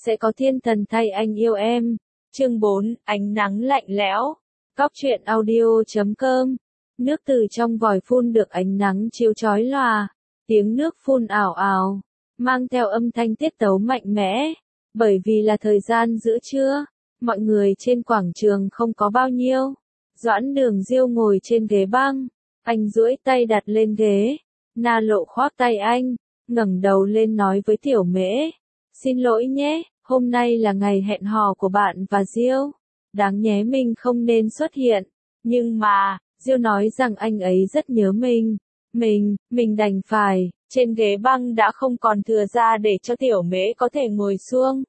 sẽ có thiên thần thay anh yêu em. Chương 4, ánh nắng lạnh lẽo. Góc truyện audio.com. Nước từ trong vòi phun được ánh nắng chiếu chói lòa, tiếng nước phun ào ào, mang theo âm thanh tiết tấu mạnh mẽ. Bởi vì là thời gian giữa trưa, mọi người trên quảng trường không có bao nhiêu. Doãn Đường Diêu ngồi trên ghế băng, anh duỗi tay đặt lên ghế. Na Lộ khoác tay anh, ngẩng đầu lên nói với Tiểu Mễ, xin lỗi nhé, hôm nay là ngày hẹn hò của bạn và Diêu. Đáng nhẽ mình không nên xuất hiện, nhưng mà, Diêu nói rằng anh ấy rất nhớ mình. Mình đành phải, trên ghế băng đã không còn thừa ra để cho Tiểu Mễ có thể ngồi xuống.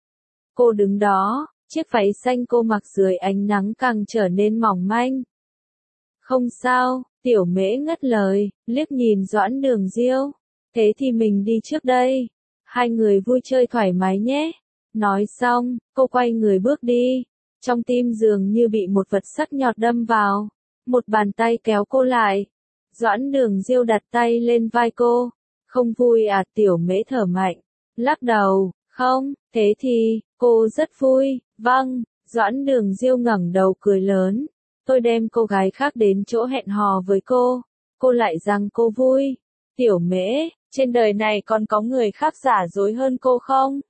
Cô đứng đó, chiếc váy xanh cô mặc dưới ánh nắng càng trở nên mỏng manh. Không sao, Tiểu Mễ ngắt lời, liếc nhìn Doãn Đường Diêu. Thế thì mình đi trước đây. Hai người vui chơi thoải mái nhé. Nói xong, cô quay người bước đi. Trong tim dường như bị một vật sắc nhọn đâm vào. Một bàn tay kéo cô lại. Doãn Đường Diêu đặt tay lên vai cô. Không vui à? Tiểu Mễ thở mạnh. Lắc đầu, không, thế thì, cô rất vui. Vâng, Doãn Đường Diêu ngẩng đầu cười lớn. Tôi đem cô gái khác đến chỗ hẹn hò với cô lại rằng cô vui. Tiểu Mễ, trên đời này còn có người khác giả dối hơn cô không?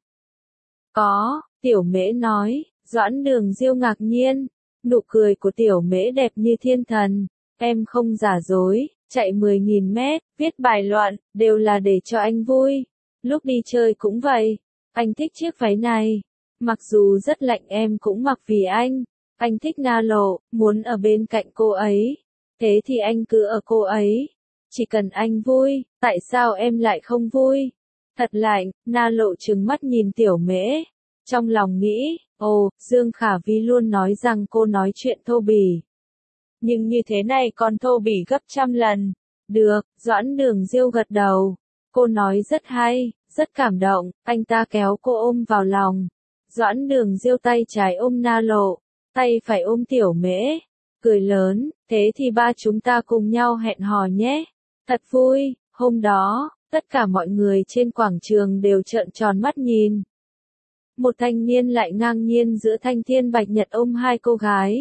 Có, Tiểu Mễ nói. Doãn Đường Diêu ngạc nhiên. Nụ cười của Tiểu Mễ đẹp như thiên thần. Em không giả dối, chạy 10.000 mét, viết bài luận, đều là để cho anh vui. Lúc đi chơi cũng vậy. Anh thích chiếc váy này. Mặc dù rất lạnh em cũng mặc vì anh. Anh thích Na Lộ, muốn ở bên cạnh cô ấy. Thế thì anh cứ ở cô ấy. Chỉ cần anh vui, tại sao em lại không vui? Thật lạnh, Na Lộ trừng mắt nhìn Tiểu Mễ. Trong lòng nghĩ, ồ, Dương Khả Vi luôn nói rằng cô nói chuyện thô bỉ. Nhưng như thế này còn thô bỉ gấp trăm lần. Được, Doãn Đường Diêu gật đầu. Cô nói rất hay, rất cảm động, anh ta kéo cô ôm vào lòng. Doãn Đường Diêu tay trái ôm Na Lộ, tay phải ôm Tiểu Mễ. Cười lớn, thế thì ba chúng ta cùng nhau hẹn hò nhé. Thật vui, hôm đó, tất cả mọi người trên quảng trường đều trợn tròn mắt nhìn. Một thanh niên lại ngang nhiên giữa thanh thiên bạch nhật ôm hai cô gái.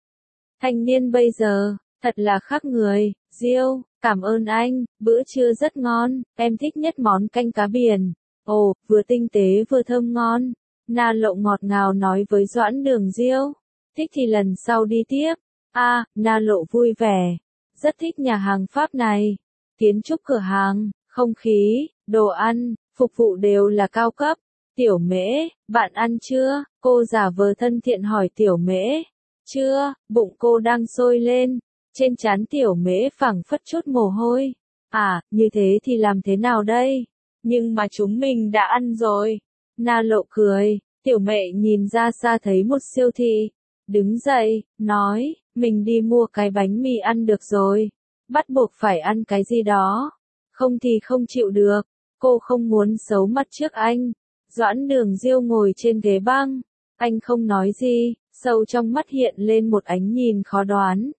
Thanh niên bây giờ, thật là khác người. Diêu, cảm ơn anh, bữa trưa rất ngon, em thích nhất món canh cá biển. Ồ, vừa tinh tế vừa thơm ngon. Na Lộ ngọt ngào nói với Doãn Đường Diêu. Thích thì lần sau đi tiếp. Na Lộ vui vẻ. Rất thích nhà hàng Pháp này. Kiến trúc cửa hàng, không khí, đồ ăn, phục vụ đều là cao cấp. Tiểu Mễ, bạn ăn chưa? Cô giả vờ thân thiện hỏi Tiểu Mễ. Chưa, bụng cô đang sôi lên. Trên trán Tiểu Mễ phảng phất chút mồ hôi. Như thế thì làm thế nào đây? Nhưng mà chúng mình đã ăn rồi. Na Lộ cười. Tiểu Mễ nhìn ra xa thấy một siêu thị. Đứng dậy, nói, mình đi mua cái bánh mì ăn được rồi. Bắt buộc phải ăn cái gì đó. Không thì không chịu được. Cô không muốn xấu mặt trước anh. Doãn Đường Diêu ngồi trên ghế băng. Anh không nói gì, sâu trong mắt hiện lên một ánh nhìn khó đoán.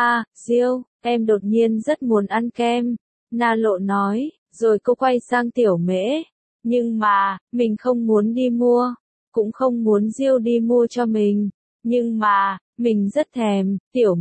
Diêu, em đột nhiên rất muốn ăn kem. Na Lộ nói, rồi cô quay sang Tiểu Mễ. Nhưng mà, mình không muốn đi mua. Cũng không muốn Diêu đi mua cho mình. Nhưng mà, mình rất thèm.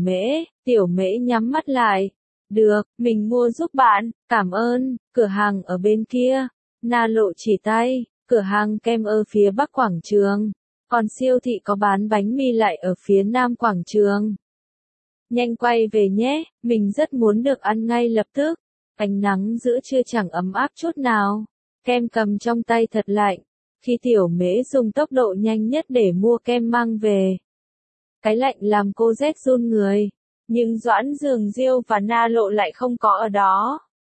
Tiểu Mễ nhắm mắt lại. Được, mình mua giúp bạn, cảm ơn, cửa hàng ở bên kia. Na Lộ chỉ tay, cửa hàng kem ở phía bắc quảng trường. Còn siêu thị có bán bánh mì lại ở phía nam quảng trường. Nhanh quay về nhé, mình rất muốn được ăn ngay lập tức. Ánh nắng giữa trưa chẳng ấm áp chút nào. Kem cầm trong tay thật lạnh. Khi Tiểu Mễ dùng tốc độ nhanh nhất để mua kem mang về. Cái lạnh làm cô rét run người. Nhưng Doãn Đường Diêu và Na Lộ lại không có ở đó.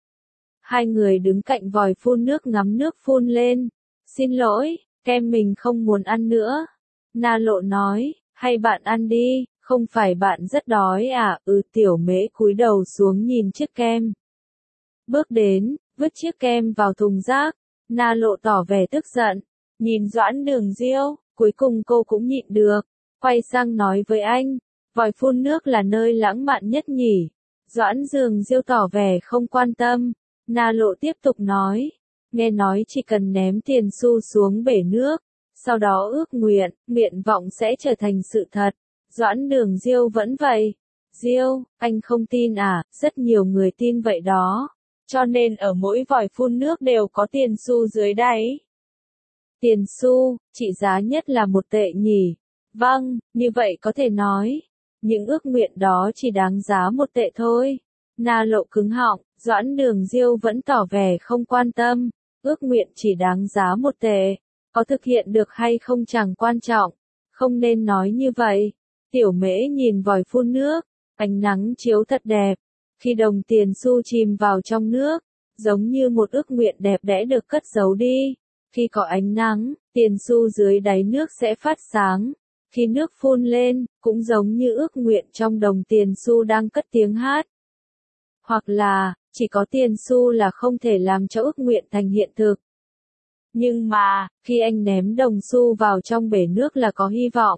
Hai người đứng cạnh vòi phun nước ngắm nước phun lên. Xin lỗi, kem mình không muốn ăn nữa. Na Lộ nói, hay bạn ăn đi, không phải bạn rất đói à? Tiểu Mễ cúi đầu xuống nhìn chiếc kem. Bước đến, vứt chiếc kem vào thùng rác. Na Lộ tỏ vẻ tức giận. Nhìn Doãn Đường Diêu, cuối cùng cô cũng nhịn được. Quay sang nói với anh. Vòi phun nước là nơi lãng mạn nhất nhỉ? Doãn Đường Diêu tỏ vẻ không quan tâm. Na Lộ tiếp tục nói. Nghe nói chỉ cần ném tiền xu xuống bể nước, sau đó ước nguyện, nguyện vọng sẽ trở thành sự thật. Doãn Đường Diêu vẫn vậy. Diêu, anh không tin à? Rất nhiều người tin vậy đó. Cho nên ở mỗi vòi phun nước đều có tiền xu dưới đáy. Tiền xu, trị giá nhất là 1 tệ nhỉ? Vâng, như vậy có thể nói. Những ước nguyện đó chỉ đáng giá 1 tệ thôi. Na Lộ cứng họng, Doãn Đường Diêu vẫn tỏ vẻ không quan tâm. Ước nguyện chỉ đáng giá 1 tệ. Có thực hiện được hay không chẳng quan trọng. Không nên nói như vậy. Tiểu Mễ nhìn vòi phun nước. Ánh nắng chiếu thật đẹp. Khi đồng tiền xu chìm vào trong nước, giống như một ước nguyện đẹp đẽ được cất giấu đi. Khi có ánh nắng, tiền xu dưới đáy nước sẽ phát sáng. Khi nước phun lên, cũng giống như ước nguyện trong đồng tiền xu đang cất tiếng hát. Hoặc là, chỉ có tiền xu là không thể làm cho ước nguyện thành hiện thực. Nhưng mà, khi anh ném đồng xu vào trong bể nước là có hy vọng.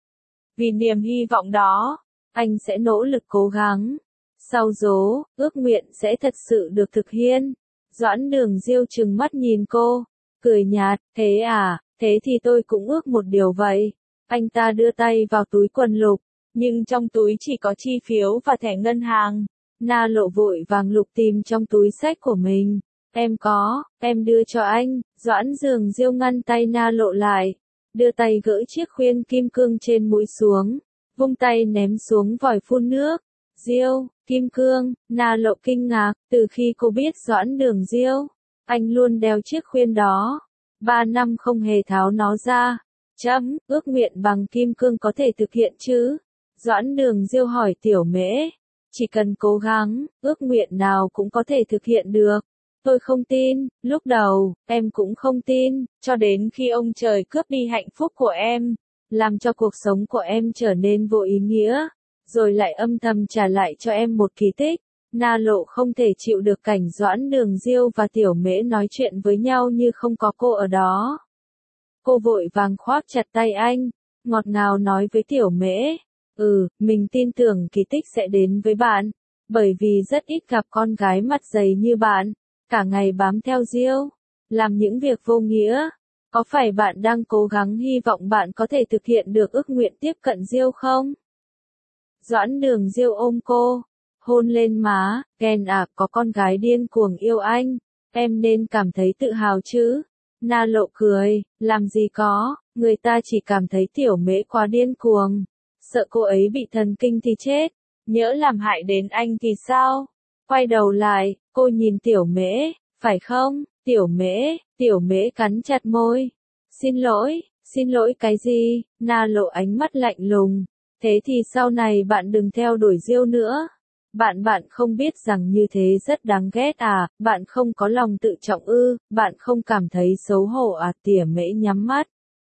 Vì niềm hy vọng đó, anh sẽ nỗ lực cố gắng. Sau dỗ, ước nguyện sẽ thật sự được thực hiện. Doãn Đường Diêu trừng mắt nhìn cô, cười nhạt, thế à, thế thì tôi cũng ước một điều vậy. Anh ta đưa tay vào túi quần lục, nhưng trong túi chỉ có chi phiếu và thẻ ngân hàng. Na Lộ vội vàng lục tìm trong túi xách của mình. Em có, em đưa cho anh. Doãn Đường Diêu ngăn tay Na Lộ lại, đưa tay gỡ chiếc khuyên kim cương trên mũi xuống, vung tay ném xuống vòi phun nước. Diêu, kim cương, Na Lộ kinh ngạc, từ khi cô biết Doãn Đường Diêu, anh luôn đeo chiếc khuyên đó. 3 năm không hề tháo nó ra. Ước nguyện bằng kim cương có thể thực hiện chứ? Doãn Đường Diêu hỏi Tiểu Mễ. Chỉ cần cố gắng, ước nguyện nào cũng có thể thực hiện được. Tôi không tin, lúc đầu, em cũng không tin, cho đến khi ông trời cướp đi hạnh phúc của em, làm cho cuộc sống của em trở nên vô ý nghĩa, rồi lại âm thầm trả lại cho em một kỳ tích. Na Lộ không thể chịu được cảnh Doãn Đường Diêu và Tiểu Mễ nói chuyện với nhau như không có cô ở đó. Cô vội vàng khoác chặt tay anh, ngọt ngào nói với Tiểu Mễ. Mình tin tưởng kỳ tích sẽ đến với bạn, bởi vì rất ít gặp con gái mặt dày như bạn, cả ngày bám theo Diêu, làm những việc vô nghĩa. Có phải bạn đang cố gắng hy vọng bạn có thể thực hiện được ước nguyện tiếp cận Diêu không? Doãn Đường Diêu ôm cô, hôn lên má, ghen à, có con gái điên cuồng yêu anh, em nên cảm thấy tự hào chứ. Na Lộ cười, làm gì có, người ta chỉ cảm thấy Tiểu Mễ quá điên cuồng, sợ cô ấy bị thần kinh thì chết, nhỡ làm hại đến anh thì sao? Quay đầu lại, cô nhìn Tiểu Mễ, phải không? Tiểu Mễ cắn chặt môi. Xin lỗi cái gì? Na Lộ ánh mắt lạnh lùng. Thế thì sau này bạn đừng theo đuổi Diêu nữa. Bạn không biết rằng như thế rất đáng ghét à, bạn không có lòng tự trọng ư, bạn không cảm thấy xấu hổ à? Tiểu Mễ nhắm mắt.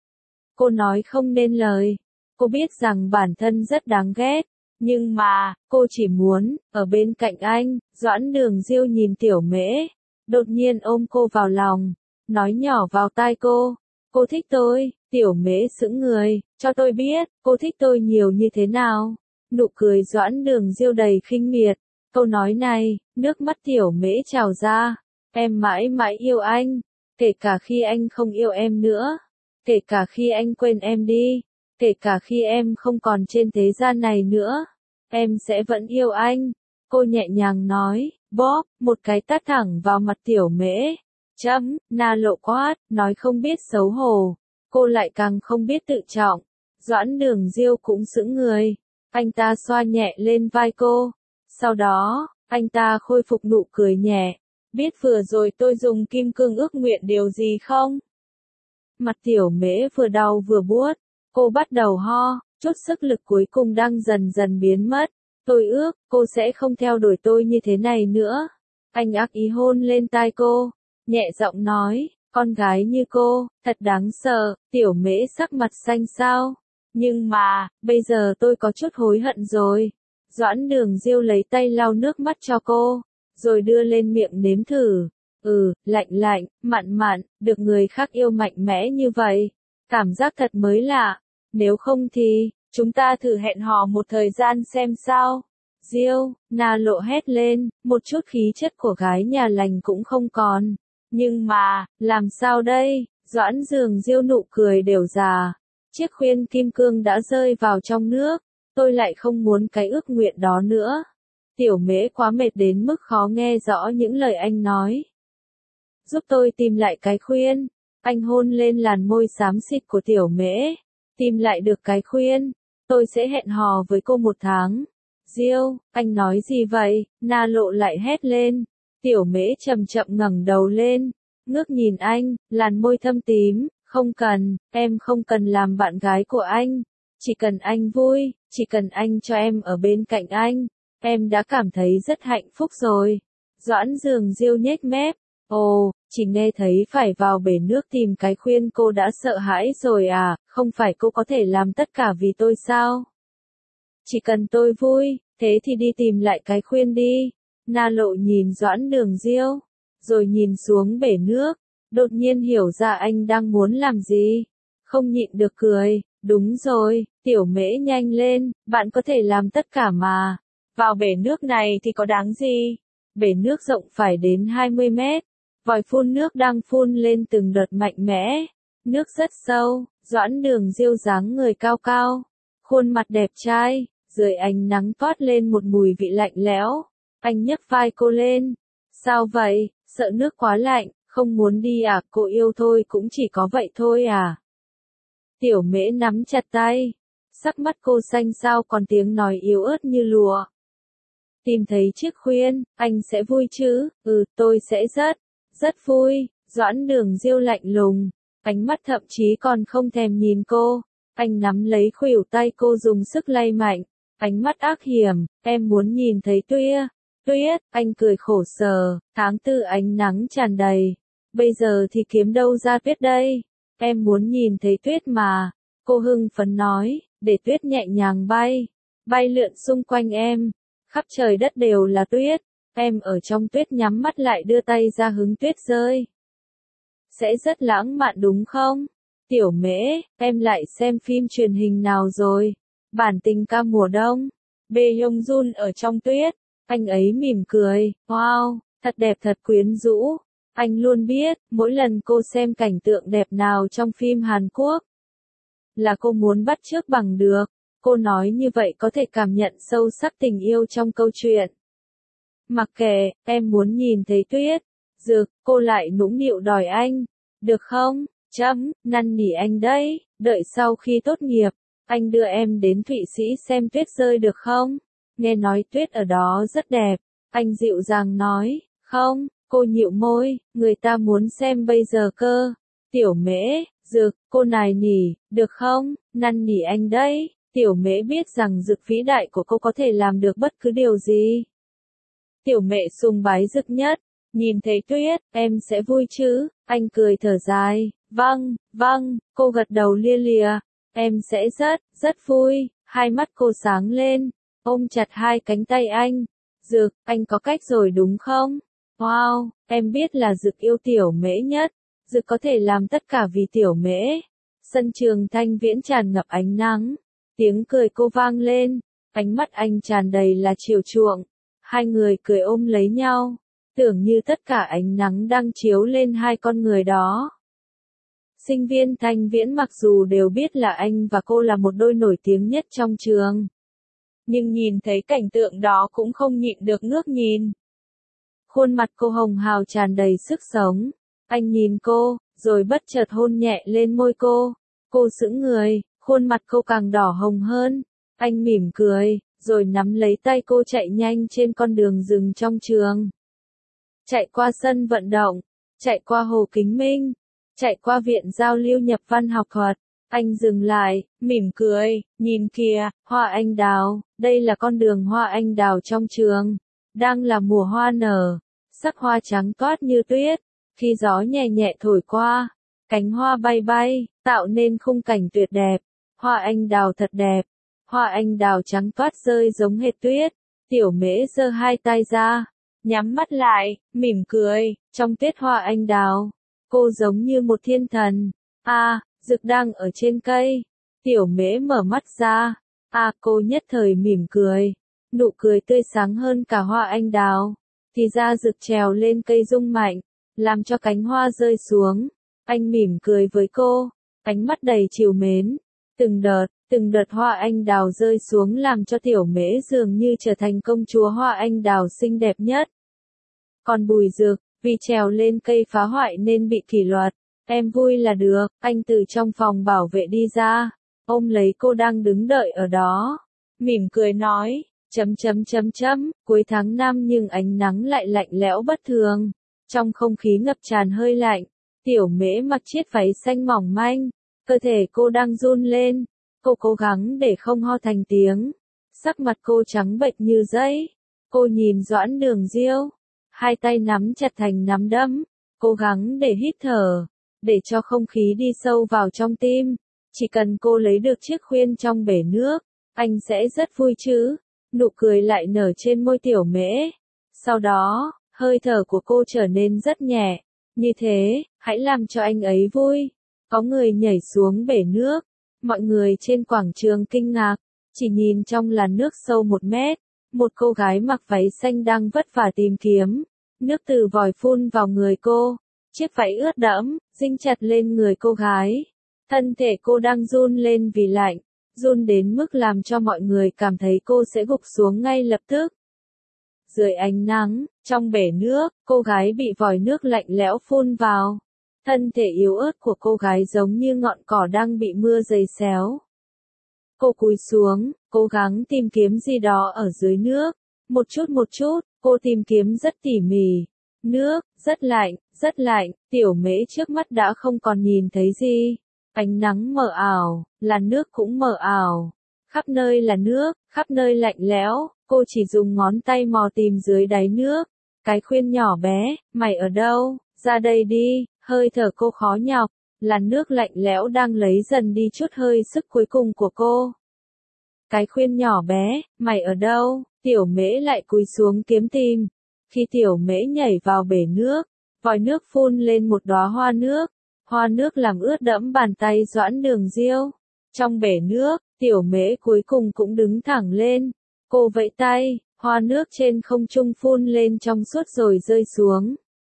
Cô nói không nên lời. Cô biết rằng bản thân rất đáng ghét. Nhưng mà, cô chỉ muốn, ở bên cạnh anh. Doãn Đường Diêu nhìn Tiểu Mễ, đột nhiên ôm cô vào lòng, nói nhỏ vào tai cô. Cô thích tôi. Tiểu Mễ sững người, cho tôi biết, cô thích tôi nhiều như thế nào. Nụ cười Doãn Đường Diêu đầy khinh miệt. Câu nói này, nước mắt Tiểu Mễ trào ra. Em mãi mãi yêu anh, kể cả khi anh không yêu em nữa, kể cả khi anh quên em đi, kể cả khi em không còn trên thế gian này nữa, em sẽ vẫn yêu anh. Cô nhẹ nhàng nói, bóp, một cái tát thẳng vào mặt Tiểu Mễ. Na Lộ quát, nói không biết xấu hổ. Cô lại càng không biết tự trọng. Doãn Đường Diêu cũng sững người. Anh ta xoa nhẹ lên vai cô. Sau đó, anh ta khôi phục nụ cười nhẹ. Biết vừa rồi tôi dùng kim cương ước nguyện điều gì không? Mặt Tiểu Mễ vừa đau vừa buốt. Cô bắt đầu ho, chút sức lực cuối cùng đang dần dần biến mất. Tôi ước, cô sẽ không theo đuổi tôi như thế này nữa. Anh ác ý hôn lên tai cô, nhẹ giọng nói, con gái như cô, thật đáng sợ. Tiểu Mễ sắc mặt xanh xao. Nhưng mà, bây giờ tôi có chút hối hận rồi. Doãn Đường Diêu lấy tay lau nước mắt cho cô, rồi đưa lên miệng nếm thử. Lạnh lạnh, mặn mặn, được người khác yêu mạnh mẽ như vậy. Cảm giác thật mới lạ. Nếu không thì, chúng ta thử hẹn hò một thời gian xem sao. Diêu, Na Lộ hét lên, một chút khí chất của gái nhà lành cũng không còn. Nhưng mà, làm sao đây? Doãn Dường Diêu nụ cười đều già. Chiếc khuyên kim cương đã rơi vào trong nước, tôi lại không muốn cái ước nguyện đó nữa. Tiểu Mễ quá mệt đến mức khó nghe rõ những lời anh nói. Giúp tôi tìm lại cái khuyên. Anh hôn lên làn môi xám xịt của Tiểu Mễ. Tìm lại được cái khuyên, tôi sẽ hẹn hò với cô 1 tháng. Diêu, anh nói gì vậy? Na Lộ lại hét lên. Tiểu Mễ chậm chậm ngẩng đầu lên, ngước nhìn anh, làn môi thâm tím. Không cần, em không cần làm bạn gái của anh. Chỉ cần anh vui, chỉ cần anh cho em ở bên cạnh anh. Em đã cảm thấy rất hạnh phúc rồi. Doãn Dường Diêu nhếch mép. Ồ, chỉ nghe thấy phải vào bể nước tìm cái khuyên cô đã sợ hãi rồi à, không phải cô có thể làm tất cả vì tôi sao? Chỉ cần tôi vui, thế thì đi tìm lại cái khuyên đi. Na Lộ nhìn Doãn Đường Diêu, rồi nhìn xuống bể nước, đột nhiên hiểu ra anh đang muốn làm gì. Không nhịn được cười, đúng rồi, Tiểu Mễ nhanh lên, bạn có thể làm tất cả mà. Vào bể nước này thì có đáng gì? Bể nước rộng phải đến 20 mét. Vòi phun nước đang phun lên từng đợt mạnh mẽ. Nước rất sâu, Doãn Đường Diêu dáng người cao cao. Khuôn mặt đẹp trai, dưới ánh nắng toát lên một mùi vị lạnh lẽo. Anh nhấc vai cô lên. Sao vậy, sợ nước quá lạnh, không muốn đi à, cô yêu thôi cũng chỉ có vậy thôi à. Tiểu Mễ nắm chặt tay. Sắc mắt cô xanh xao còn tiếng nói yếu ớt như lụa. Tìm thấy chiếc khuyên, anh sẽ vui chứ? Tôi sẽ rất vui. Doãn Đường Diêu lạnh lùng, ánh mắt thậm chí còn không thèm nhìn cô. Anh nắm lấy khuỷu tay cô dùng sức lay mạnh, ánh mắt ác hiểm. Em muốn nhìn thấy Tuyết, anh cười khổ sở. Tháng 4 ánh nắng tràn đầy. Bây giờ thì kiếm đâu ra tuyết đây? Em muốn nhìn thấy tuyết mà. Cô hưng phấn nói, để tuyết nhẹ nhàng bay lượn xung quanh em. Khắp trời đất đều là tuyết. Em ở trong tuyết nhắm mắt lại đưa tay ra hứng tuyết rơi. Sẽ rất lãng mạn đúng không? Tiểu Mễ, em lại xem phim truyền hình nào rồi? Bản tình ca mùa đông. Bae Hyung Jun ở trong tuyết. Anh ấy mỉm cười, wow, thật đẹp thật quyến rũ. Anh luôn biết, mỗi lần cô xem cảnh tượng đẹp nào trong phim Hàn Quốc, là cô muốn bắt chước bằng được. Cô nói như vậy có thể cảm nhận sâu sắc tình yêu trong câu chuyện. Mặc kệ, em muốn nhìn thấy tuyết. Dược, cô lại nũng nịu đòi anh. Được không? Năn nỉ anh đấy, đợi sau khi tốt nghiệp, anh đưa em đến Thụy Sĩ xem tuyết rơi được không? Nghe nói tuyết ở đó rất đẹp. Anh dịu dàng nói, không, cô nhịu môi, người ta muốn xem bây giờ cơ. Tiểu Mễ, Dược, cô nài nỉ, được không? Năn nỉ anh đấy. Tiểu Mễ biết rằng Dực vĩ đại của cô có thể làm được bất cứ điều gì. Tiểu Mễ sùng bái Dực nhất. Nhìn thấy tuyết, em sẽ vui chứ? Anh cười thở dài. Vâng, cô gật đầu lia lịa. Em sẽ rất vui. Hai mắt cô sáng lên, ôm chặt hai cánh tay anh. Dực, anh có cách rồi đúng không? Wow, em biết là Dực yêu Tiểu Mễ nhất. Dực có thể làm tất cả vì Tiểu Mễ. Sân trường Thanh Viễn tràn ngập ánh nắng. Tiếng cười cô vang lên. Ánh mắt anh tràn đầy là chiều chuộng. Hai người cười ôm lấy nhau. Tưởng như tất cả ánh nắng đang chiếu lên hai con người đó. Sinh viên Thanh Viễn mặc dù đều biết là anh và cô là một đôi nổi tiếng nhất trong trường, nhưng nhìn thấy cảnh tượng đó cũng không nhịn được ngước nhìn. Khuôn mặt cô hồng hào tràn đầy sức sống. Anh nhìn cô, rồi bất chợt hôn nhẹ lên môi cô. Cô sững người, khuôn mặt cô càng đỏ hồng hơn. Anh mỉm cười, rồi nắm lấy tay cô chạy nhanh trên con đường rừng trong trường. Chạy qua sân vận động, chạy qua Hồ Kính Minh, chạy qua viện giao lưu nhập văn học thuật. Anh dừng lại, mỉm cười, nhìn kìa, hoa anh đào, đây là con đường hoa anh đào trong trường. Đang là mùa hoa nở, sắc hoa trắng toát như tuyết. Khi gió nhẹ nhẹ thổi qua, cánh hoa bay bay, tạo nên khung cảnh tuyệt đẹp. Hoa anh đào thật đẹp, hoa anh đào trắng toát rơi giống hệt tuyết. Tiểu Mễ giơ hai tay ra, nhắm mắt lại, mỉm cười, trong tuyết hoa anh đào. Cô giống như một thiên thần. Dực đang ở trên cây. Tiểu Mễ mở mắt ra. Cô nhất thời mỉm cười. Nụ cười tươi sáng hơn cả hoa anh đào. Thì ra Dực trèo lên cây rung mạnh, làm cho cánh hoa rơi xuống. Anh mỉm cười với cô, ánh mắt đầy trìu mến. Từng đợt hoa anh đào rơi xuống làm cho tiểu mễ dường như trở thành công chúa hoa anh đào xinh đẹp nhất. Còn Bùi Dược, vì trèo lên cây phá hoại nên bị kỷ luật. Em vui là được, anh từ trong phòng bảo vệ đi ra, ôm lấy cô đang đứng đợi ở đó. Mỉm cười nói, cuối tháng 5 nhưng ánh nắng lại lạnh lẽo bất thường. Trong không khí ngập tràn hơi lạnh, tiểu mễ mặc chiếc váy xanh mỏng manh, cơ thể cô đang run lên. Cô cố gắng để không ho thành tiếng. Sắc mặt cô trắng bệch như giấy. Cô nhìn Doãn Đường Diêu, hai tay nắm chặt thành nắm đấm, cố gắng để hít thở, để cho không khí đi sâu vào trong tim. Chỉ cần cô lấy được chiếc khuyên trong bể nước, anh sẽ rất vui chứ. Nụ cười lại nở trên môi tiểu mễ. Sau đó, hơi thở của cô trở nên rất nhẹ. Như thế, hãy làm cho anh ấy vui. Có người nhảy xuống bể nước. Mọi người trên quảng trường kinh ngạc, chỉ nhìn trong làn nước sâu 1 mét. Một cô gái mặc váy xanh đang vất vả tìm kiếm. Nước từ vòi phun vào người cô. Chiếc váy ướt đẫm, dính chặt lên người cô gái. Thân thể cô đang run lên vì lạnh, run đến mức làm cho mọi người cảm thấy cô sẽ gục xuống ngay lập tức. Dưới ánh nắng, trong bể nước, cô gái bị vòi nước lạnh lẽo phun vào. Thân thể yếu ớt của cô gái giống như ngọn cỏ đang bị mưa giày xéo. Cô cúi xuống, cố gắng tìm kiếm gì đó ở dưới nước. Một chút, cô tìm kiếm rất tỉ mỉ. Nước, rất lạnh, tiểu mễ trước mắt đã không còn nhìn thấy gì. Ánh nắng mờ ảo, làn nước cũng mờ ảo. Khắp nơi là nước, khắp nơi lạnh lẽo, cô chỉ dùng ngón tay mò tìm dưới đáy nước. Cái khuyên nhỏ bé, mày ở đâu, ra đây đi, hơi thở cô khó nhọc, làn nước lạnh lẽo đang lấy dần đi chút hơi sức cuối cùng của cô. Cái khuyên nhỏ bé, mày ở đâu, tiểu mễ lại cúi xuống kiếm tìm. Khi tiểu mễ nhảy vào bể nước, vòi nước phun lên một đóa hoa nước làm ướt đẫm bàn tay Doãn Đường Diêu. Trong bể nước, tiểu mễ cuối cùng cũng đứng thẳng lên. Cô vẫy tay, hoa nước trên không trung phun lên trong suốt rồi rơi xuống.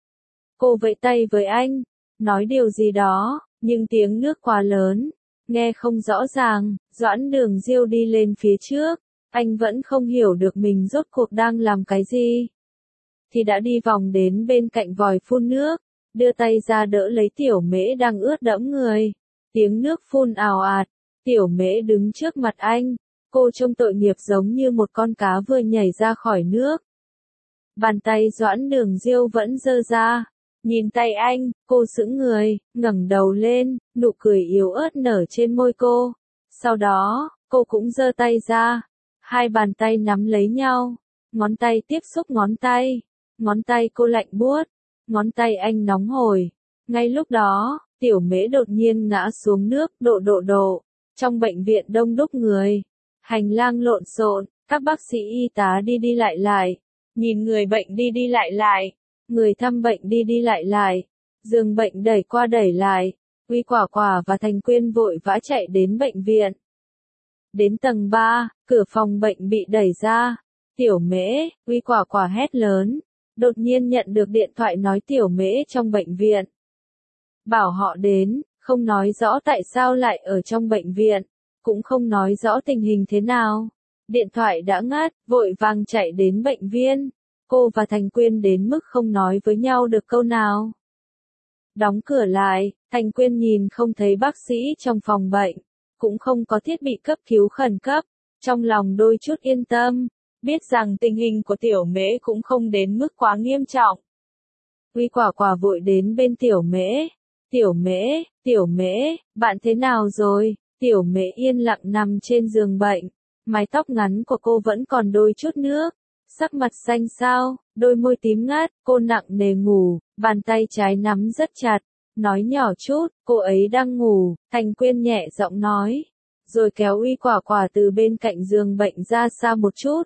Cô vẫy tay với anh, nói điều gì đó, nhưng tiếng nước quá lớn, nghe không rõ ràng. Doãn Đường Diêu đi lên phía trước, anh vẫn không hiểu được mình rốt cuộc đang làm cái gì. Thì đã đi vòng đến bên cạnh vòi phun nước, đưa tay ra đỡ lấy tiểu mễ đang ướt đẫm người. Tiếng nước phun ào ạt, tiểu mễ đứng trước mặt anh, cô trông tội nghiệp giống như một con cá vừa nhảy ra khỏi nước. Bàn tay Doãn Đường Diêu vẫn giơ ra, nhìn tay anh, cô sững người, ngẩng đầu lên, nụ cười yếu ớt nở trên môi cô. Sau đó, cô cũng giơ tay ra, hai bàn tay nắm lấy nhau, ngón tay tiếp xúc ngón tay cô lạnh buốt, ngón tay anh nóng hổi. Ngay lúc đó, tiểu mễ đột nhiên ngã xuống nước, độ. Trong bệnh viện đông đúc người, hành lang lộn xộn, các bác sĩ y tá đi lại, nhìn người bệnh đi lại, người thăm bệnh đi lại, giường bệnh đẩy qua đẩy lại. Uy Quả Quả và Thành Quyên vội vã chạy đến bệnh viện. Đến tầng 3, cửa phòng bệnh bị đẩy ra. Tiểu mễ, Uy Quả Quả hét lớn. Đột nhiên nhận được điện thoại nói tiểu mễ trong bệnh viện. Bảo họ đến, không nói rõ tại sao lại ở trong bệnh viện, cũng không nói rõ tình hình thế nào. Điện thoại đã ngắt, vội vàng chạy đến bệnh viện. Cô và Thành Quyên đến mức không nói với nhau được câu nào. Đóng cửa lại, Thành Quyên nhìn không thấy bác sĩ trong phòng bệnh, cũng không có thiết bị cấp cứu khẩn cấp. Trong lòng đôi chút yên tâm, biết rằng tình hình của tiểu mễ cũng không đến mức quá nghiêm trọng. Uy Quả Quả vội đến bên tiểu mễ. Tiểu mễ, bạn thế nào rồi? Tiểu mễ yên lặng nằm trên giường bệnh. Mái tóc ngắn của cô vẫn còn đôi chút nước. Sắc mặt xanh xao, đôi môi tím ngắt, cô nặng nề ngủ, bàn tay trái nắm rất chặt. Nói nhỏ chút, cô ấy đang ngủ, Thành Quyên nhẹ giọng nói. Rồi kéo Uy Quả Quả từ bên cạnh giường bệnh ra xa một chút.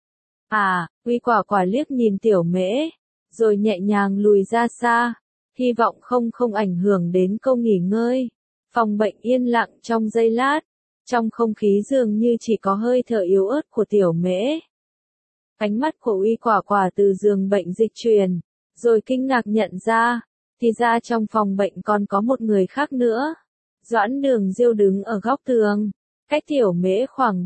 Uy Quả Quả liếc nhìn tiểu mễ, rồi nhẹ nhàng lùi ra xa, hy vọng không ảnh hưởng đến cô nghỉ ngơi. Phòng bệnh yên lặng trong giây lát, trong không khí dường như chỉ có hơi thở yếu ớt của tiểu mễ. Ánh mắt của Uy Quả Quả từ giường bệnh dịch chuyển, rồi kinh ngạc nhận ra, thì ra trong phòng bệnh còn có một người khác nữa. Doãn Đường Diêu đứng ở góc tường, cách Tiểu Mễ khoảng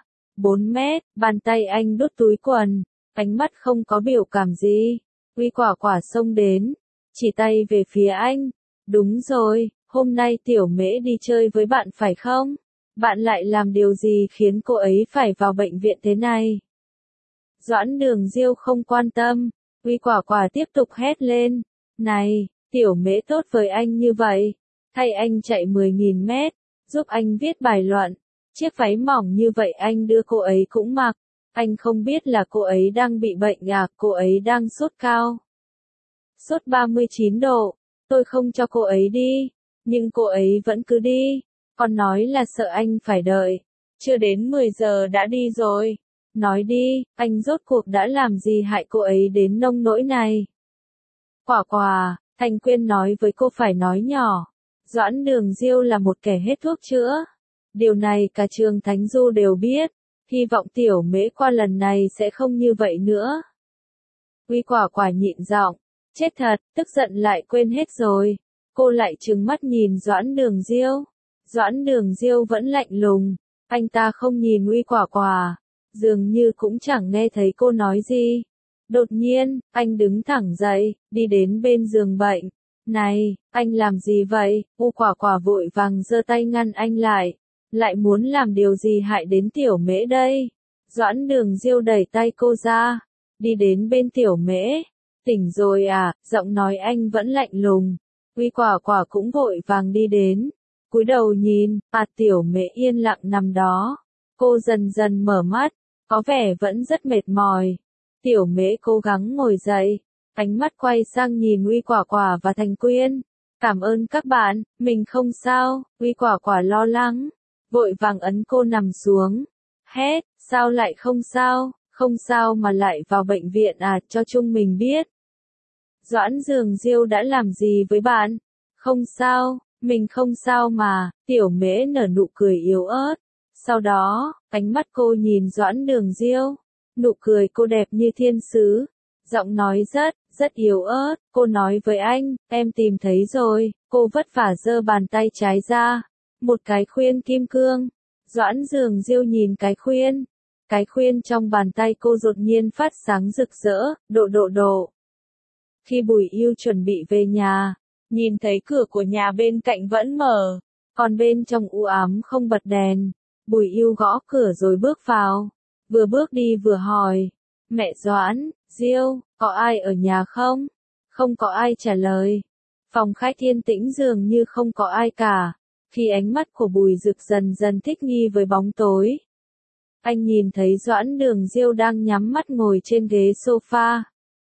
4 mét, bàn tay anh đút túi quần, ánh mắt không có biểu cảm gì. Uy Quả Quả xông đến, chỉ tay về phía anh. Đúng rồi, hôm nay Tiểu Mễ đi chơi với bạn phải không? Bạn lại làm điều gì khiến cô ấy phải vào bệnh viện thế này? Doãn Đường Diêu không quan tâm, Uy Quả Quả tiếp tục hét lên. Này, Tiểu Mễ tốt với anh như vậy, thay anh chạy 10.000 mét, giúp anh viết bài luận. Chiếc váy mỏng như vậy anh đưa cô ấy cũng mặc. Anh không biết là cô ấy đang bị bệnh à, cô ấy đang sốt cao. Sốt 39 độ, tôi không cho cô ấy đi, nhưng cô ấy vẫn cứ đi. Còn nói là sợ anh phải đợi. Chưa đến 10 giờ đã đi rồi. Nói đi, anh rốt cuộc đã làm gì hại cô ấy đến nông nỗi này? Quả Quả, Thanh Quyên nói với cô phải nói nhỏ. Doãn Đường Diêu là một kẻ hết thuốc chữa. Điều này cả trường Thánh Du đều biết. Hy vọng Tiểu Mễ qua lần này sẽ không như vậy nữa. Uy Quả Quả nhịn giọng. Chết thật, tức giận lại quên hết rồi. Cô lại trừng mắt nhìn Doãn Đường Diêu. Doãn Đường Diêu vẫn lạnh lùng. Anh ta không nhìn Uy Quả Quả. Dường như cũng chẳng nghe thấy cô nói gì. Đột nhiên, anh đứng thẳng dậy, đi đến bên giường bệnh. Này, anh làm gì vậy? U Quả Quả vội vàng giơ tay ngăn anh lại. Lại muốn làm điều gì hại đến Tiểu Mễ đây? Doãn Đường Diêu đẩy tay cô ra. Đi đến bên Tiểu Mễ. Tỉnh rồi à? Giọng nói anh vẫn lạnh lùng. Uy Quả Quả cũng vội vàng đi đến. Cúi đầu nhìn, Tiểu Mễ yên lặng nằm đó. Cô dần dần mở mắt, có vẻ vẫn rất mệt mỏi. Tiểu Mễ cố gắng ngồi dậy, ánh mắt quay sang nhìn Uy Quả Quả và Thanh Quyên. Cảm ơn các bạn, mình không sao. Uy Quả Quả lo lắng, vội vàng ấn cô nằm xuống. Hét, sao lại không sao, không sao mà lại vào bệnh viện à, cho chúng mình biết. Doãn Đường Diêu đã làm gì với bạn? Không sao, mình không sao mà. Tiểu Mễ nở nụ cười yếu ớt. Sau đó, ánh mắt cô nhìn Doãn Đường Diêu. Nụ cười cô đẹp như thiên sứ. Giọng nói rất yếu ớt. Cô nói với anh, em tìm thấy rồi. Cô vất vả giơ bàn tay trái ra. Một cái khuyên kim cương. Doãn Đường Diêu nhìn cái khuyên. Cái khuyên trong bàn tay cô đột nhiên phát sáng rực rỡ, độ. Khi Bùi Yêu chuẩn bị về nhà, nhìn thấy cửa của nhà bên cạnh vẫn mở, còn bên trong u ám không bật đèn. Bùi Yêu gõ cửa rồi bước vào. Vừa bước đi vừa hỏi, mẹ Doãn, Diêu, có ai ở nhà không? Không có ai trả lời. Phòng khách yên tĩnh dường như không có ai cả. Khi ánh mắt của Bùi Dực dần dần thích nghi với bóng tối, anh nhìn thấy Doãn Đường Diêu đang nhắm mắt ngồi trên ghế sofa.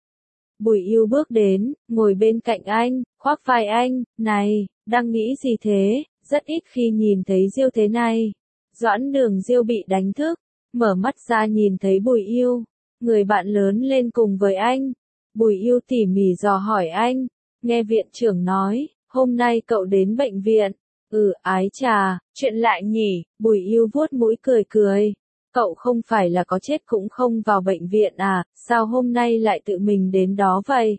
Bùi Yêu bước đến, ngồi bên cạnh anh, khoác vai anh. Này, đang nghĩ gì thế? Rất ít khi nhìn thấy Diêu thế này. Doãn Đường Diêu bị đánh thức, mở mắt ra nhìn thấy Bùi Yêu, người bạn lớn lên cùng với anh. Bùi Yêu tỉ mỉ dò hỏi anh, nghe viện trưởng nói, hôm nay cậu đến bệnh viện. Ái chà, chuyện lại nhỉ. Bùi Yêu vuốt mũi cười. Cậu không phải là có chết cũng không vào bệnh viện à, sao hôm nay lại tự mình đến đó vậy?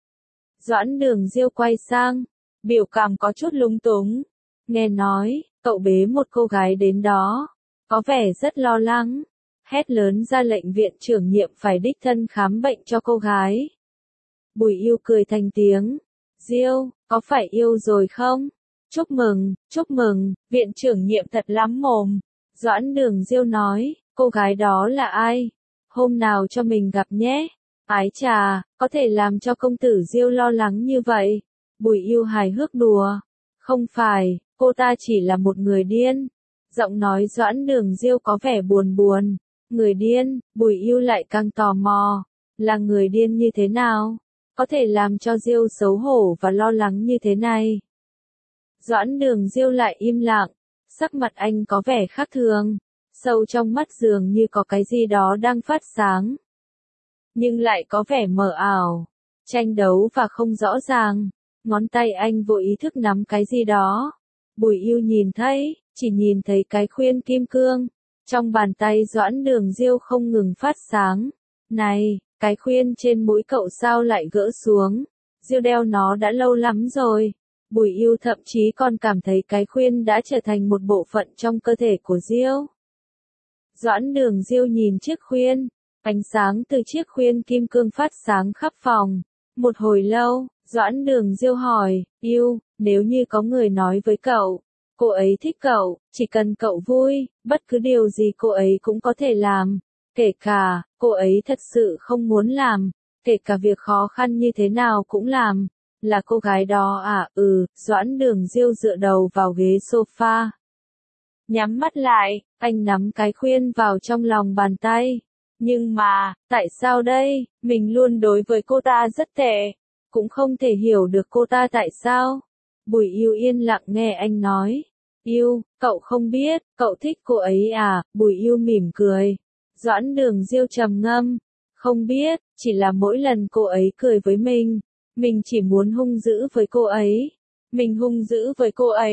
Doãn Đường Diêu quay sang, biểu cảm có chút lúng túng. Nghe nói, cậu bế một cô gái đến đó, có vẻ rất lo lắng. Hét lớn ra lệnh viện trưởng nhiệm phải đích thân khám bệnh cho cô gái. Bùi Yêu cười thành tiếng. Diêu, có phải yêu rồi không? Chúc mừng, viện trưởng nhiệm thật lắm mồm. Doãn Đường Diêu nói, cô gái đó là ai? Hôm nào cho mình gặp nhé. Ái chà, có thể làm cho công tử Diêu lo lắng như vậy. Bùi Yêu hài hước đùa. Không phải, cô ta chỉ là một người điên. Giọng nói Doãn Đường Diêu có vẻ buồn. Người điên, Bùi Yêu lại càng tò mò. Là người điên như thế nào? Có thể làm cho Diêu xấu hổ và lo lắng như thế này. Doãn Đường Diêu lại im lặng. Sắc mặt anh có vẻ khác thường. Sâu trong mắt dường như có cái gì đó đang phát sáng. Nhưng lại có vẻ mờ ảo. Tranh đấu và không rõ ràng. Ngón tay anh vô ý thức nắm cái gì đó. Bùi Yêu nhìn thấy, chỉ nhìn thấy cái khuyên kim cương. Trong bàn tay Doãn Đường Diêu không ngừng phát sáng. Này, cái khuyên trên mũi cậu sao lại gỡ xuống? Diêu đeo nó đã lâu lắm rồi. Bùi Yêu thậm chí còn cảm thấy cái khuyên đã trở thành một bộ phận trong cơ thể của Diêu. Doãn Đường Diêu nhìn chiếc khuyên, ánh sáng từ chiếc khuyên kim cương phát sáng khắp phòng. Một hồi lâu, Doãn Đường Diêu hỏi, Yêu, nếu như có người nói với cậu, cô ấy thích cậu, chỉ cần cậu vui, bất cứ điều gì cô ấy cũng có thể làm, kể cả, cô ấy thật sự không muốn làm, kể cả việc khó khăn như thế nào cũng làm, là cô gái đó à? Doãn Đường Diêu dựa đầu vào ghế sofa. Nhắm mắt lại, anh nắm cái khuyên vào trong lòng bàn tay. Nhưng mà, tại sao đây? Mình luôn đối với cô ta rất tệ, cũng không thể hiểu được cô ta tại sao. Bùi Yêu yên lặng nghe anh nói. Yêu, cậu không biết, cậu thích cô ấy à? Bùi Yêu mỉm cười. Doãn Đường Diêu trầm ngâm. Không biết, chỉ là mỗi lần cô ấy cười với mình chỉ muốn hung dữ với cô ấy. Mình hung dữ với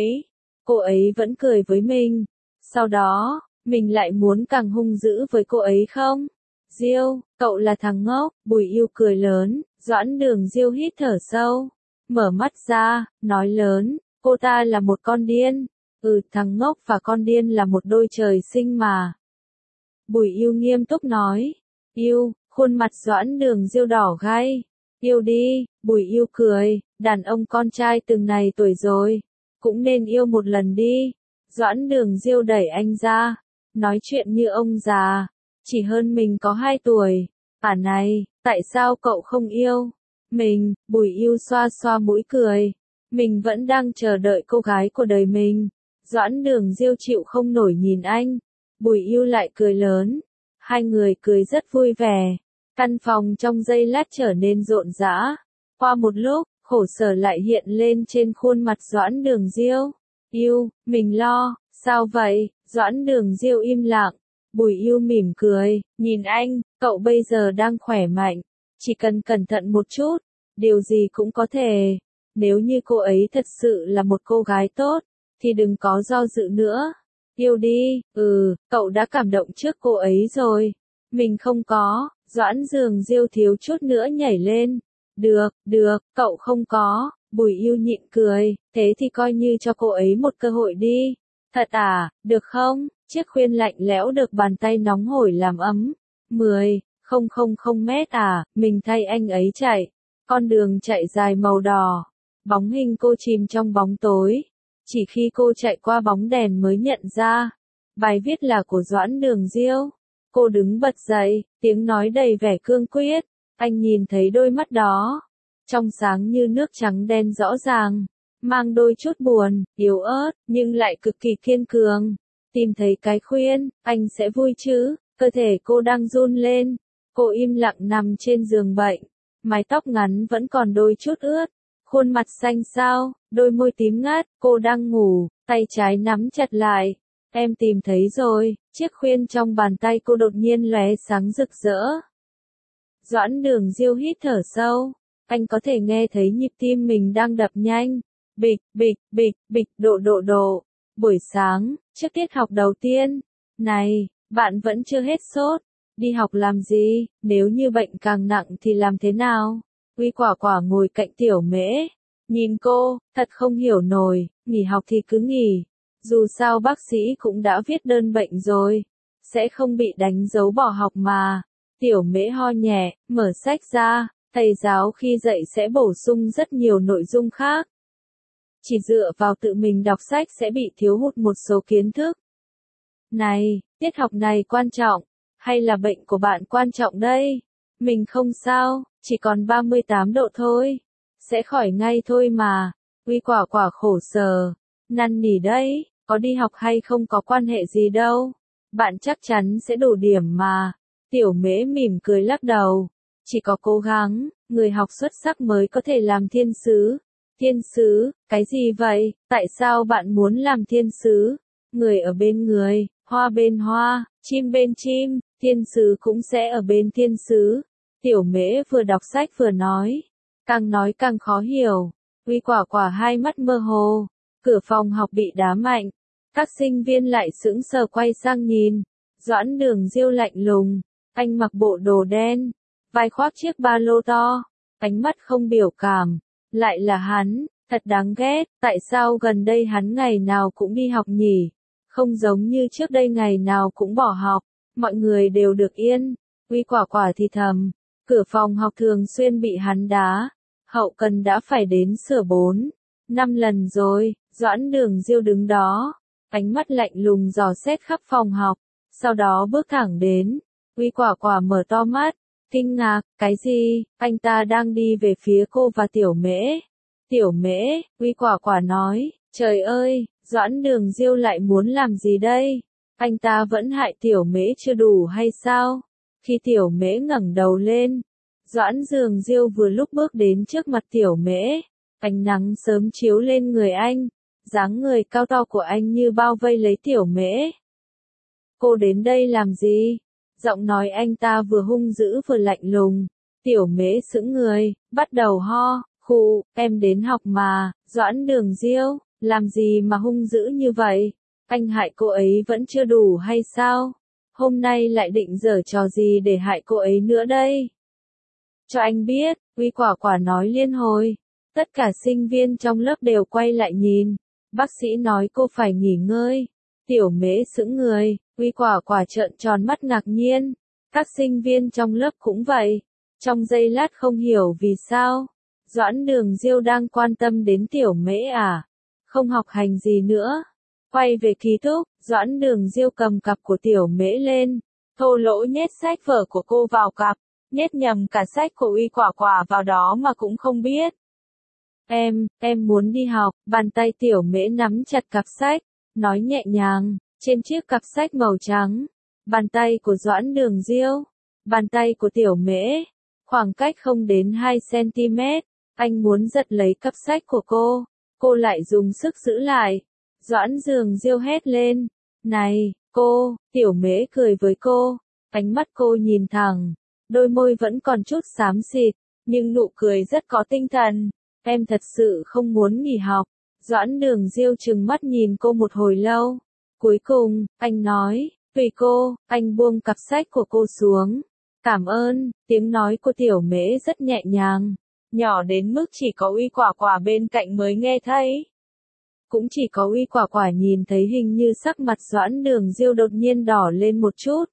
cô ấy vẫn cười với mình. Sau đó, mình lại muốn càng hung dữ với cô ấy không? Diêu, cậu là thằng ngốc, Bùi Yêu cười lớn. Doãn Đường Diêu hít thở sâu, mở mắt ra, nói lớn, cô ta là một con điên. Thằng ngốc và con điên là một đôi trời sinh mà. Bùi Yêu nghiêm túc nói. Yêu, khuôn mặt Doãn Đường Diêu đỏ gay. Yêu đi, Bùi Yêu cười, đàn ông con trai từng này tuổi rồi, cũng nên yêu một lần đi. Doãn Đường Diêu đẩy anh ra, nói chuyện như ông già, chỉ hơn mình có 2 tuổi. Này, tại sao cậu không yêu mình? Bùi Yêu xoa xoa mũi cười. Mình vẫn đang chờ đợi cô gái của đời mình. Doãn Đường Diêu chịu không nổi nhìn anh. Bùi Yêu lại cười lớn. Hai người cười rất vui vẻ. Căn phòng trong giây lát trở nên rộn rã. Qua một lúc, khổ sở lại hiện lên trên khuôn mặt Doãn Đường Diêu. Yêu, mình lo, sao vậy? Doãn Đường Diêu im lặng. Bùi Yêu mỉm cười, nhìn anh, cậu bây giờ đang khỏe mạnh. Chỉ cần cẩn thận một chút, điều gì cũng có thể. Nếu như cô ấy thật sự là một cô gái tốt, thì đừng có do dự nữa. Yêu đi, cậu đã cảm động trước cô ấy rồi. Mình không có. Doãn Đường Diêu thiếu chút nữa nhảy lên. Được, cậu không có. Bùi Yêu nhịn cười, thế thì coi như cho cô ấy một cơ hội đi. Thật à, được không? Chiếc khuyên lạnh lẽo được bàn tay nóng hổi làm ấm. 10,000 mét à, mình thay anh ấy chạy. Con đường chạy dài màu đỏ. Bóng hình cô chìm trong bóng tối. Chỉ khi cô chạy qua bóng đèn mới nhận ra. Bài viết là của Doãn Đường Diêu. Cô đứng bật dậy, tiếng nói đầy vẻ cương quyết. Anh nhìn thấy đôi mắt đó. Trong sáng như nước trắng đen rõ ràng. Mang đôi chút buồn, yếu ớt, nhưng lại cực kỳ kiên cường. Tìm thấy cái khuyên, anh sẽ vui chứ? Cơ thể cô đang run lên. Cô im lặng nằm trên giường bệnh. Mái tóc ngắn vẫn còn đôi chút ướt. Khuôn mặt xanh xao, đôi môi tím ngắt. Cô đang ngủ, tay trái nắm chặt lại. Em tìm thấy rồi. Chiếc khuyên trong bàn tay cô đột nhiên lóe sáng rực rỡ. Doãn Đường Diêu hít thở sâu. Anh có thể nghe thấy nhịp tim mình đang đập nhanh. Bịch, bịch, bịch, bịch, độ. Buổi sáng, trước tiết học đầu tiên. Này, bạn vẫn chưa hết sốt. Đi học làm gì? Nếu như bệnh càng nặng thì làm thế nào? Uy Quả Quả ngồi cạnh Tiểu Mễ. Nhìn cô, thật không hiểu nổi. Nghỉ học thì cứ nghỉ. Dù sao bác sĩ cũng đã viết đơn bệnh rồi. Sẽ không bị đánh dấu bỏ học mà. Tiểu Mễ ho nhẹ, mở sách ra. Thầy giáo khi dạy sẽ bổ sung rất nhiều nội dung khác. Chỉ dựa vào tự mình đọc sách sẽ bị thiếu hụt một số kiến thức. Này, tiết học này quan trọng, hay là bệnh của bạn quan trọng đây? Mình không sao, chỉ còn 38 độ thôi. Sẽ khỏi ngay thôi mà. Uy Quả Quả khổ sở. Năn nỉ đấy, có đi học hay không có quan hệ gì đâu. Bạn chắc chắn sẽ đủ điểm mà. Tiểu Mễ mỉm cười lắc đầu. Chỉ có cố gắng, người học xuất sắc mới có thể làm thiên sứ. Thiên sứ, cái gì vậy? Tại sao bạn muốn làm thiên sứ? Người ở bên người, hoa bên hoa, chim bên chim, thiên sứ cũng sẽ ở bên thiên sứ. Tiểu Mễ vừa đọc sách vừa nói. Càng nói càng khó hiểu. Uy Quả Quả hai mắt mơ hồ. Cửa phòng học bị đá mạnh. Các sinh viên lại sững sờ quay sang nhìn. Doãn Đường Diêu lạnh lùng. Anh mặc bộ đồ đen. Vai khoác chiếc ba lô to. ánh mắt không biểu cảm. Lại là hắn, thật đáng ghét, tại sao gần đây hắn ngày nào cũng đi học nhỉ? Không giống như trước đây ngày nào cũng bỏ học, mọi người đều được yên. Uy Quả Quả thì thầm, cửa phòng học thường xuyên bị hắn đá, hậu cần đã phải đến sửa 4-5 lần rồi. Doãn Đường Diêu đứng đó, ánh mắt lạnh lùng dò xét khắp phòng học, sau đó bước thẳng đến. Uy Quả Quả mở to mắt, kinh ngạc, cái gì? Anh ta đang đi về phía cô và Tiểu Mễ. Tiểu Mễ, Uy Quả Quả nói, trời ơi, Doãn Đường Diêu lại muốn làm gì đây? Anh ta vẫn hại Tiểu Mễ chưa đủ hay sao? Khi Tiểu Mễ ngẩng đầu lên, Doãn Đường Diêu vừa lúc bước đến trước mặt Tiểu Mễ, ánh nắng sớm chiếu lên người anh, dáng người cao to của anh như bao vây lấy Tiểu Mễ. Cô đến đây làm gì? Giọng nói anh ta vừa hung dữ vừa lạnh lùng. Tiểu Mễ sững người, bắt đầu ho, khụ, em đến học mà. Doãn Đường Diêu, làm gì mà hung dữ như vậy? Anh hại cô ấy vẫn chưa đủ hay sao? Hôm nay lại định giở trò gì để hại cô ấy nữa đây? Cho anh biết, Uy Quả Quả nói liên hồi. Tất cả sinh viên trong lớp đều quay lại nhìn. Bác sĩ nói cô phải nghỉ ngơi. Tiểu Mễ sững người, Uy Quả Quả trợn tròn mắt ngạc nhiên. Các sinh viên trong lớp cũng vậy. Trong giây lát không hiểu vì sao. Doãn Đường Diêu đang quan tâm đến Tiểu Mễ à? Không học hành gì nữa. Quay về ký túc, Doãn Đường Diêu cầm cặp của Tiểu Mễ lên. Thô lỗ nhét sách vở của cô vào cặp. Nhét nhầm cả sách của Uy Quả Quả vào đó mà cũng không biết. Em muốn đi học. Bàn tay Tiểu Mễ nắm chặt cặp sách, nói nhẹ nhàng, trên chiếc cặp sách màu trắng. Bàn tay của Doãn Đường Diêu, bàn tay của Tiểu Mễ, khoảng cách không đến 2 cm. Anh muốn giật lấy cặp sách của cô lại dùng sức giữ lại. Doãn Đường Diêu hét lên, này, cô. Tiểu Mễ cười với cô, ánh mắt cô nhìn thẳng, đôi môi vẫn còn chút xám xịt, nhưng nụ cười rất có tinh thần. Em thật sự không muốn nghỉ học. Doãn Đường Diêu trừng mắt nhìn cô một hồi lâu. Cuối cùng, anh nói, tùy cô. Anh buông cặp sách của cô xuống. Cảm ơn. Tiếng nói của Tiểu Mễ rất nhẹ nhàng, nhỏ đến mức chỉ có Uy Quả Quả bên cạnh mới nghe thấy. Cũng chỉ có Uy Quả Quả nhìn thấy, hình như sắc mặt Doãn Đường Diêu đột nhiên đỏ lên một chút.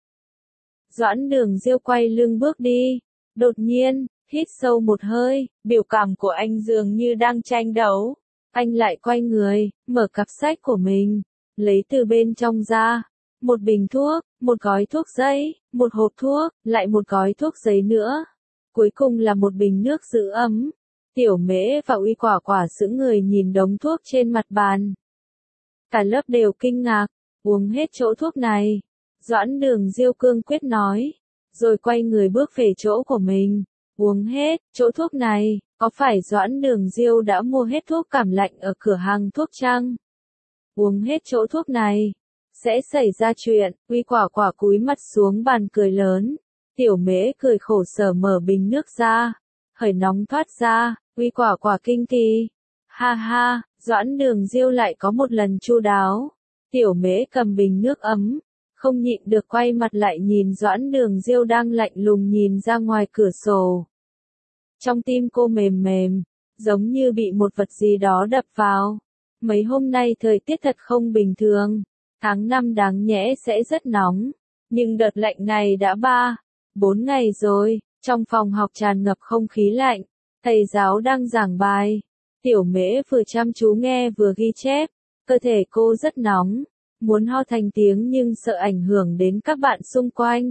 Doãn Đường Diêu quay lưng bước đi. Đột nhiên, hít sâu một hơi, biểu cảm của anh dường như đang tranh đấu. Anh lại quay người, mở cặp sách của mình, lấy từ bên trong ra một bình thuốc, một gói thuốc giấy, một hộp thuốc, lại một gói thuốc giấy nữa. Cuối cùng là một bình nước giữ ấm. Tiểu Mễ và Uy Quả Quả sững người nhìn đống thuốc trên mặt bàn. Cả lớp đều kinh ngạc. Uống hết chỗ thuốc này. Doãn Đường Diêu cương quyết nói. Rồi quay người bước về chỗ của mình. Uống hết chỗ thuốc này. Có phải Doãn Đường Diêu đã mua hết thuốc cảm lạnh ở cửa hàng thuốc chăng? Uống hết chỗ thuốc này, sẽ xảy ra chuyện. Uy Quả Quả cúi mặt xuống bàn cười lớn. Tiểu Mễ cười khổ sở mở bình nước ra. Hơi nóng thoát ra. Uy Quả Quả kinh kỳ. Ha ha, Doãn Đường Diêu lại có một lần chu đáo. Tiểu Mễ cầm bình nước ấm, không nhịn được quay mặt lại nhìn Doãn Đường Diêu đang lạnh lùng nhìn ra ngoài cửa sổ. Trong tim cô mềm mềm, giống như bị một vật gì đó đập vào. Mấy hôm nay thời tiết thật không bình thường. Tháng 5 đáng nhẽ sẽ rất nóng. Nhưng đợt lạnh này đã 3-4 ngày rồi. Trong phòng học tràn ngập không khí lạnh. Thầy giáo đang giảng bài. Tiểu Mễ vừa chăm chú nghe vừa ghi chép. Cơ thể cô rất nóng. Muốn ho thành tiếng nhưng sợ ảnh hưởng đến các bạn xung quanh.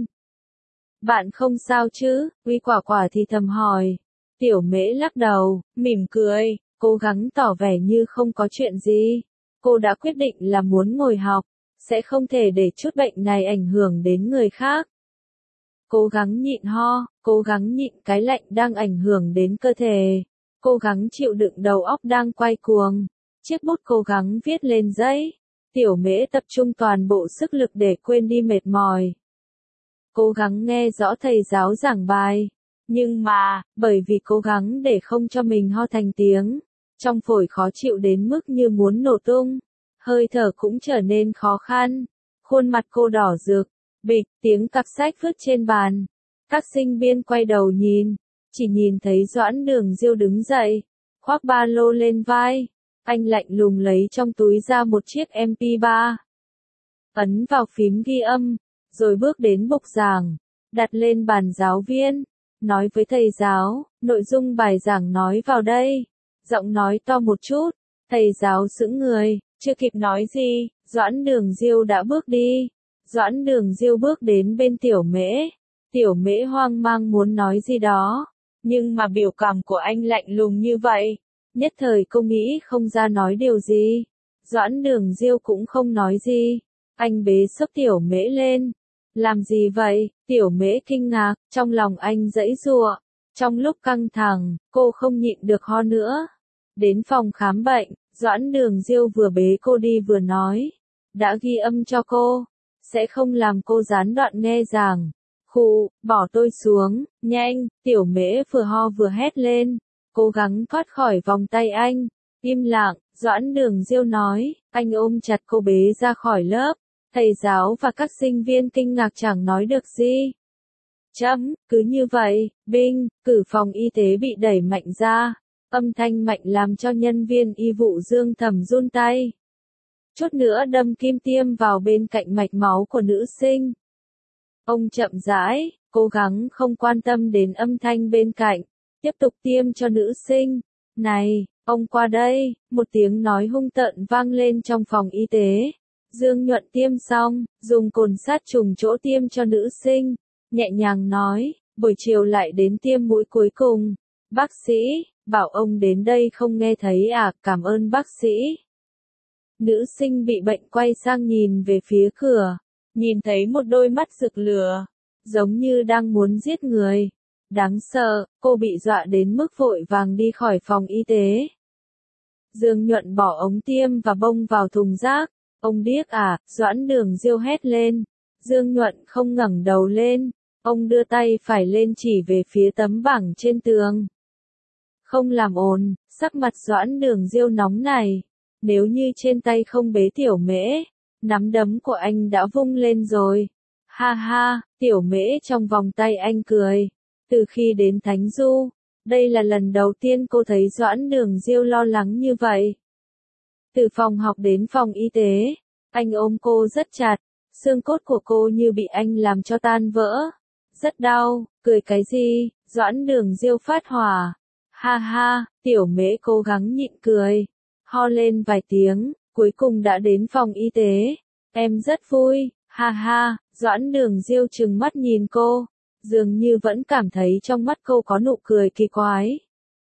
Bạn không sao chứ? Uy Quả Quả thì thầm hỏi. Tiểu Mễ lắc đầu, mỉm cười, cố gắng tỏ vẻ như không có chuyện gì. Cô đã quyết định là muốn ngồi học, sẽ không thể để chút bệnh này ảnh hưởng đến người khác. Cố gắng nhịn ho, cố gắng nhịn cái lạnh đang ảnh hưởng đến cơ thể. Cố gắng chịu đựng đầu óc đang quay cuồng. Chiếc bút cố gắng viết lên giấy. Tiểu Mễ tập trung toàn bộ sức lực để quên đi mệt mỏi. Cố gắng nghe rõ thầy giáo giảng bài. Nhưng mà, bởi vì cố gắng để không cho mình ho thành tiếng, trong phổi khó chịu đến mức như muốn nổ tung, hơi thở cũng trở nên khó khăn. Khuôn mặt cô đỏ rực, bịch, tiếng cặp sách vứt trên bàn. Các sinh viên quay đầu nhìn, chỉ nhìn thấy Doãn Đường Diêu đứng dậy, khoác ba lô lên vai. Anh lạnh lùng lấy trong túi ra một chiếc MP3. Ấn vào phím ghi âm, rồi bước đến bục giảng, đặt lên bàn giáo viên, nói với thầy giáo, nội dung bài giảng nói vào đây. Giọng nói to một chút, thầy giáo sững người, chưa kịp nói gì, Doãn Đường Diêu đã bước đi. Doãn Đường Diêu bước đến bên Tiểu Mễ. Tiểu Mễ hoang mang muốn nói gì đó, nhưng mà biểu cảm của anh lạnh lùng như vậy, nhất thời cô nghĩ không ra nói điều gì. Doãn Đường Diêu cũng không nói gì, anh bế xốc Tiểu Mễ lên. Làm gì vậy? Tiểu Mễ kinh ngạc, trong lòng anh giãy giụa. Trong lúc căng thẳng, cô không nhịn được ho nữa. Đến phòng khám bệnh, Doãn Đường Diêu vừa bế cô đi vừa nói, đã ghi âm cho cô, sẽ không làm cô gián đoạn nghe giảng. Khụ, bỏ tôi xuống, nhanh. Tiểu Mễ vừa ho vừa hét lên, cố gắng thoát khỏi vòng tay anh. Im lặng, Doãn Đường Diêu nói, anh ôm chặt cô bế ra khỏi lớp. Thầy giáo và các sinh viên kinh ngạc chẳng nói được gì. Cứ như vậy, binh, cử phòng y tế bị đẩy mạnh ra. Âm thanh mạnh làm cho nhân viên y vụ Dương Thầm run tay. Chút nữa đâm kim tiêm vào bên cạnh mạch máu của nữ sinh. Ông chậm rãi, cố gắng không quan tâm đến âm thanh bên cạnh, tiếp tục tiêm cho nữ sinh. Này, ông qua đây, một tiếng nói hung tợn vang lên trong phòng y tế. Dương Nhuận tiêm xong, dùng cồn sát trùng chỗ tiêm cho nữ sinh, nhẹ nhàng nói, buổi chiều lại đến tiêm mũi cuối cùng. Bác sĩ, bảo ông đến đây không nghe thấy à, cảm ơn bác sĩ. Nữ sinh bị bệnh quay sang nhìn về phía cửa, nhìn thấy một đôi mắt rực lửa, giống như đang muốn giết người. Đáng sợ, cô bị dọa đến mức vội vàng đi khỏi phòng y tế. Dương Nhuận bỏ ống tiêm và bông vào thùng rác. Ông điếc à, Doãn Đường Diêu hét lên. Dương Nhuận không ngẩng đầu lên, ông đưa tay phải lên chỉ về phía tấm bảng trên tường. Không làm ồn, sắc mặt Doãn Đường Diêu nóng này. Nếu như trên tay không bế Tiểu Mễ, nắm đấm của anh đã vung lên rồi. Ha ha, Tiểu Mễ trong vòng tay anh cười. Từ khi đến Thánh Du, đây là lần đầu tiên cô thấy Doãn Đường Diêu lo lắng như vậy. Từ phòng học đến phòng y tế, anh ôm cô rất chặt, xương cốt của cô như bị anh làm cho tan vỡ. Rất đau, cười cái gì? Doãn Đường Diêu phát hỏa. Ha ha, Tiểu Mễ cố gắng nhịn cười, ho lên vài tiếng, cuối cùng đã đến phòng y tế. Em rất vui, ha ha. Doãn Đường Diêu trừng mắt nhìn cô, dường như vẫn cảm thấy trong mắt cô có nụ cười kỳ quái.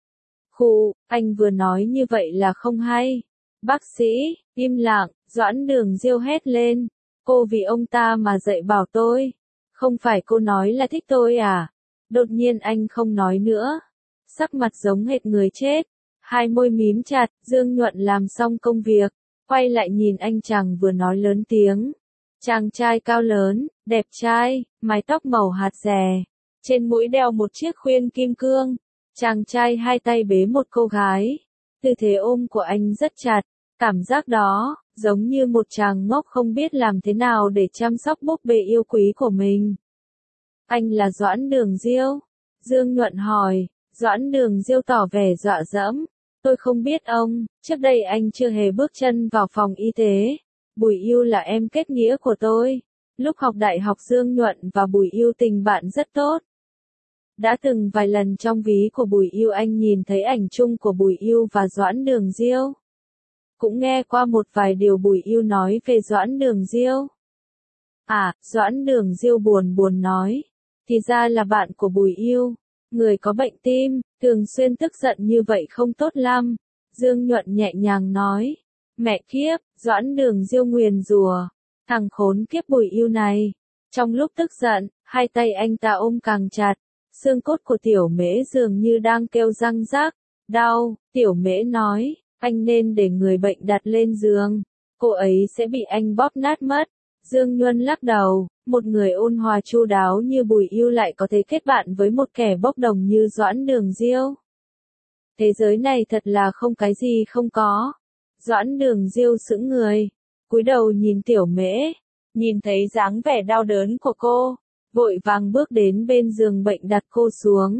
Khụ, anh vừa nói như vậy là không hay. Bác sĩ, im lặng, Doãn Đường Diêu hét lên. Cô vì ông ta mà dạy bảo tôi. Không phải cô nói là thích tôi à? Đột nhiên anh không nói nữa. Sắc mặt giống hệt người chết. Hai môi mím chặt, Dương Nhuận làm xong công việc. Quay lại nhìn anh chàng vừa nói lớn tiếng. Chàng trai cao lớn, đẹp trai, mái tóc màu hạt rẻ. Trên mũi đeo một chiếc khuyên kim cương. Chàng trai hai tay bế một cô gái. Tư thế ôm của anh rất chặt. Cảm giác đó, giống như một chàng ngốc không biết làm thế nào để chăm sóc búp bê yêu quý của mình. Anh là Doãn Đường Diêu? Dương Nhuận hỏi. Doãn Đường Diêu tỏ vẻ dọa dẫm. Tôi không biết ông, trước đây anh chưa hề bước chân vào phòng y tế. Bùi Yêu là em kết nghĩa của tôi. Lúc học đại học Dương Nhuận và Bùi Yêu tình bạn rất tốt. Đã từng vài lần trong ví của Bùi Yêu anh nhìn thấy ảnh chung của Bùi Yêu và Doãn Đường Diêu. Cũng nghe qua một vài điều Bùi Yêu nói về Doãn Đường Diêu. À, Doãn Đường Diêu buồn buồn nói. Thì ra là bạn của Bùi Yêu. Người có bệnh tim, thường xuyên tức giận như vậy không tốt lắm. Dương Nhuận nhẹ nhàng nói. Mẹ kiếp, Doãn Đường Diêu nguyền rủa. Thằng khốn kiếp Bùi Yêu này. Trong lúc tức giận, hai tay anh ta ôm càng chặt. Xương cốt của Tiểu Mễ dường như đang kêu răng rắc. Đau, Tiểu Mễ nói. Anh nên để người bệnh đặt lên giường. Cô ấy sẽ bị anh bóp nát mất. Dương Nhuận lắc đầu. Một người ôn hòa chu đáo như Bùi Yêu lại có thể kết bạn với một kẻ bốc đồng như Doãn Đường Diêu. Thế giới này thật là không cái gì không có. Doãn Đường Diêu sững người, cúi đầu nhìn Tiểu Mễ, nhìn thấy dáng vẻ đau đớn của cô, vội vàng bước đến bên giường bệnh đặt cô xuống.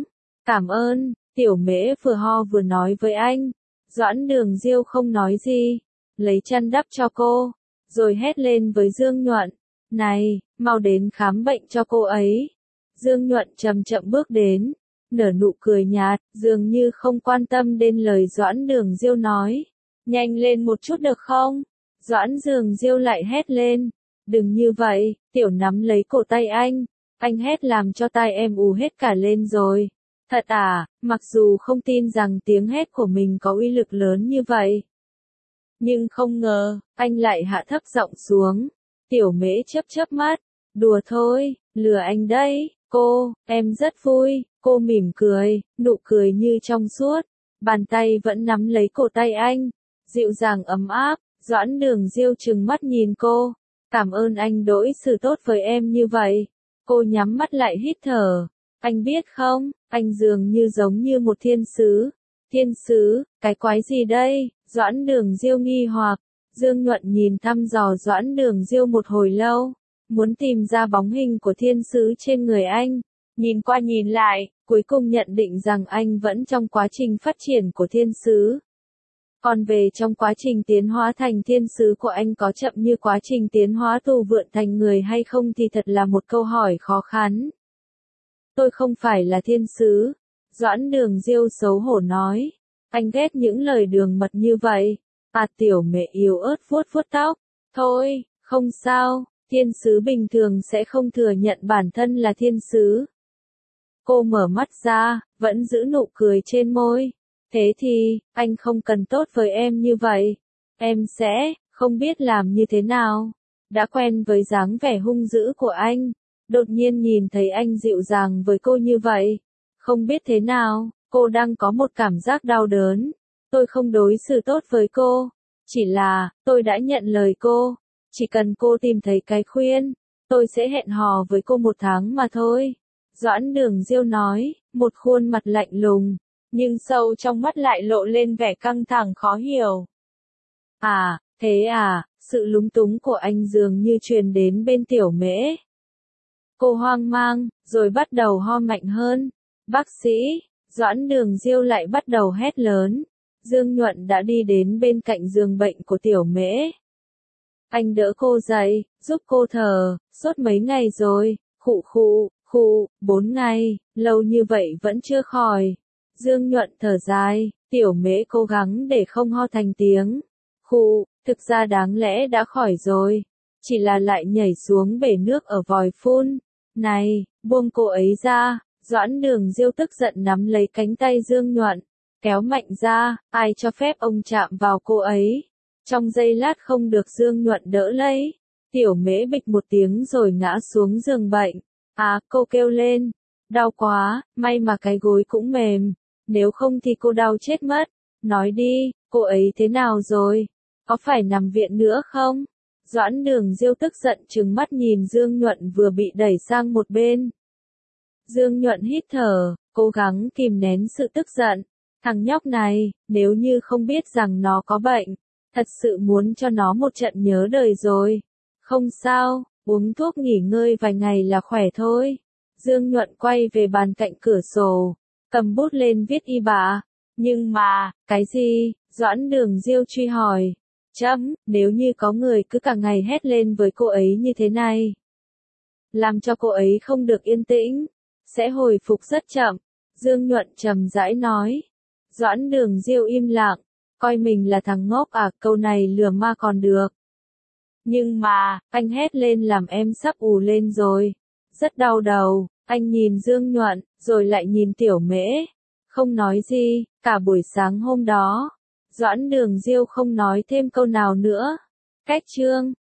Cảm ơn, Tiểu Mễ vừa ho vừa nói với anh. Doãn Đường Diêu không nói gì, lấy chăn đắp cho cô, rồi hét lên với Dương Nhuận. Này, mau đến khám bệnh cho cô ấy. Dương Nhuận chậm chậm bước đến, nở nụ cười nhạt, dường như không quan tâm đến lời Doãn Đường Diêu nói. Nhanh lên một chút được không? Doãn Đường Diêu lại hét lên. Đừng như vậy, Tiểu nắm lấy cổ tay anh hét làm cho tai em ù hết cả lên rồi. Thật à, mặc dù không tin rằng tiếng hét của mình có uy lực lớn như vậy. Nhưng không ngờ, anh lại hạ thấp giọng xuống. Tiểu Mễ chớp chớp mắt, đùa thôi, lừa anh đấy, em rất vui, cô mỉm cười, nụ cười như trong suốt, bàn tay vẫn nắm lấy cổ tay anh, dịu dàng ấm áp. Doãn Đường Diêu trừng mắt nhìn cô, cảm ơn anh đối xử tốt với em như vậy. Cô nhắm mắt lại hít thở, anh biết không, anh dường như giống như một thiên sứ. Thiên sứ, cái quái gì đây? Doãn Đường Diêu nghi hoặc. Dương Nhuận nhìn thăm dò Doãn Đường Diêu một hồi lâu, muốn tìm ra bóng hình của thiên sứ trên người anh. Nhìn qua nhìn lại, cuối cùng nhận định rằng anh vẫn trong quá trình phát triển của thiên sứ. Còn về trong quá trình tiến hóa thành thiên sứ của anh có chậm như quá trình tiến hóa tù vượn thành người hay không thì thật là một câu hỏi khó khăn. Tôi không phải là thiên sứ. Doãn Đường Diêu xấu hổ nói. Anh ghét những lời đường mật như vậy. Tiểu Mễ yếu ớt vuốt vuốt tóc. Thôi, không sao, thiên sứ bình thường sẽ không thừa nhận bản thân là thiên sứ. Cô mở mắt ra, vẫn giữ nụ cười trên môi. Thế thì, anh không cần tốt với em như vậy. Em sẽ, không biết làm như thế nào. Đã quen với dáng vẻ hung dữ của anh. Đột nhiên nhìn thấy anh dịu dàng với cô như vậy. Không biết thế nào, cô đang có một cảm giác đau đớn. Tôi không đối xử tốt với cô. Chỉ là, tôi đã nhận lời cô. Chỉ cần cô tìm thấy cái khuyên, tôi sẽ hẹn hò với cô 1 tháng mà thôi. Doãn Đường Diêu nói, một khuôn mặt lạnh lùng, nhưng sâu trong mắt lại lộ lên vẻ căng thẳng khó hiểu. Thế à, sự lúng túng của anh dường như truyền đến bên Tiểu Mễ. Cô hoang mang, rồi bắt đầu ho mạnh hơn. Bác sĩ, Doãn Đường Diêu lại bắt đầu hét lớn. Dương Nhuận đã đi đến bên cạnh giường bệnh của Tiểu Mễ. Anh đỡ cô dậy, giúp cô thở, sốt mấy ngày rồi, khụ, 4 ngày, lâu như vậy vẫn chưa khỏi. Dương Nhuận thở dài, Tiểu Mễ cố gắng để không ho thành tiếng. Thực ra đáng lẽ đã khỏi rồi, chỉ là lại nhảy xuống bể nước ở vòi phun. Này, buông cô ấy ra. Doãn Đường Diêu tức giận nắm lấy cánh tay Dương Nhuận, kéo mạnh ra, ai cho phép ông chạm vào cô ấy. Trong giây lát không được Dương Nhuận đỡ lấy, Tiểu Mễ bịch một tiếng rồi ngã xuống giường bệnh. Cô kêu lên, đau quá, may mà cái gối cũng mềm, nếu không thì cô đau chết mất. Nói đi, cô ấy thế nào rồi? Có phải nằm viện nữa không? Doãn Đường Diêu tức giận trừng mắt nhìn Dương Nhuận vừa bị đẩy sang một bên. Dương Nhuận hít thở, cố gắng kìm nén sự tức giận. Thằng nhóc này, nếu như không biết rằng nó có bệnh, thật sự muốn cho nó một trận nhớ đời rồi. Không sao, uống thuốc nghỉ ngơi vài ngày là khỏe thôi. Dương Nhuận quay về bàn cạnh cửa sổ, cầm bút lên viết y bạ. Nhưng mà, cái gì? Doãn Đường Diêu truy hỏi. Nếu như có người cứ cả ngày hét lên với cô ấy như thế này, làm cho cô ấy không được yên tĩnh, sẽ hồi phục rất chậm. Dương Nhuận trầm rãi nói. Doãn Đường Diêu im lặng, coi mình là thằng ngốc câu này lừa ma còn được. Nhưng mà, anh hét lên làm em sắp ù lên rồi. Rất đau đầu, anh nhìn Dương Nhuận, rồi lại nhìn Tiểu Mễ. Không nói gì, cả buổi sáng hôm đó. Doãn Đường Diêu không nói thêm câu nào nữa. Cách chương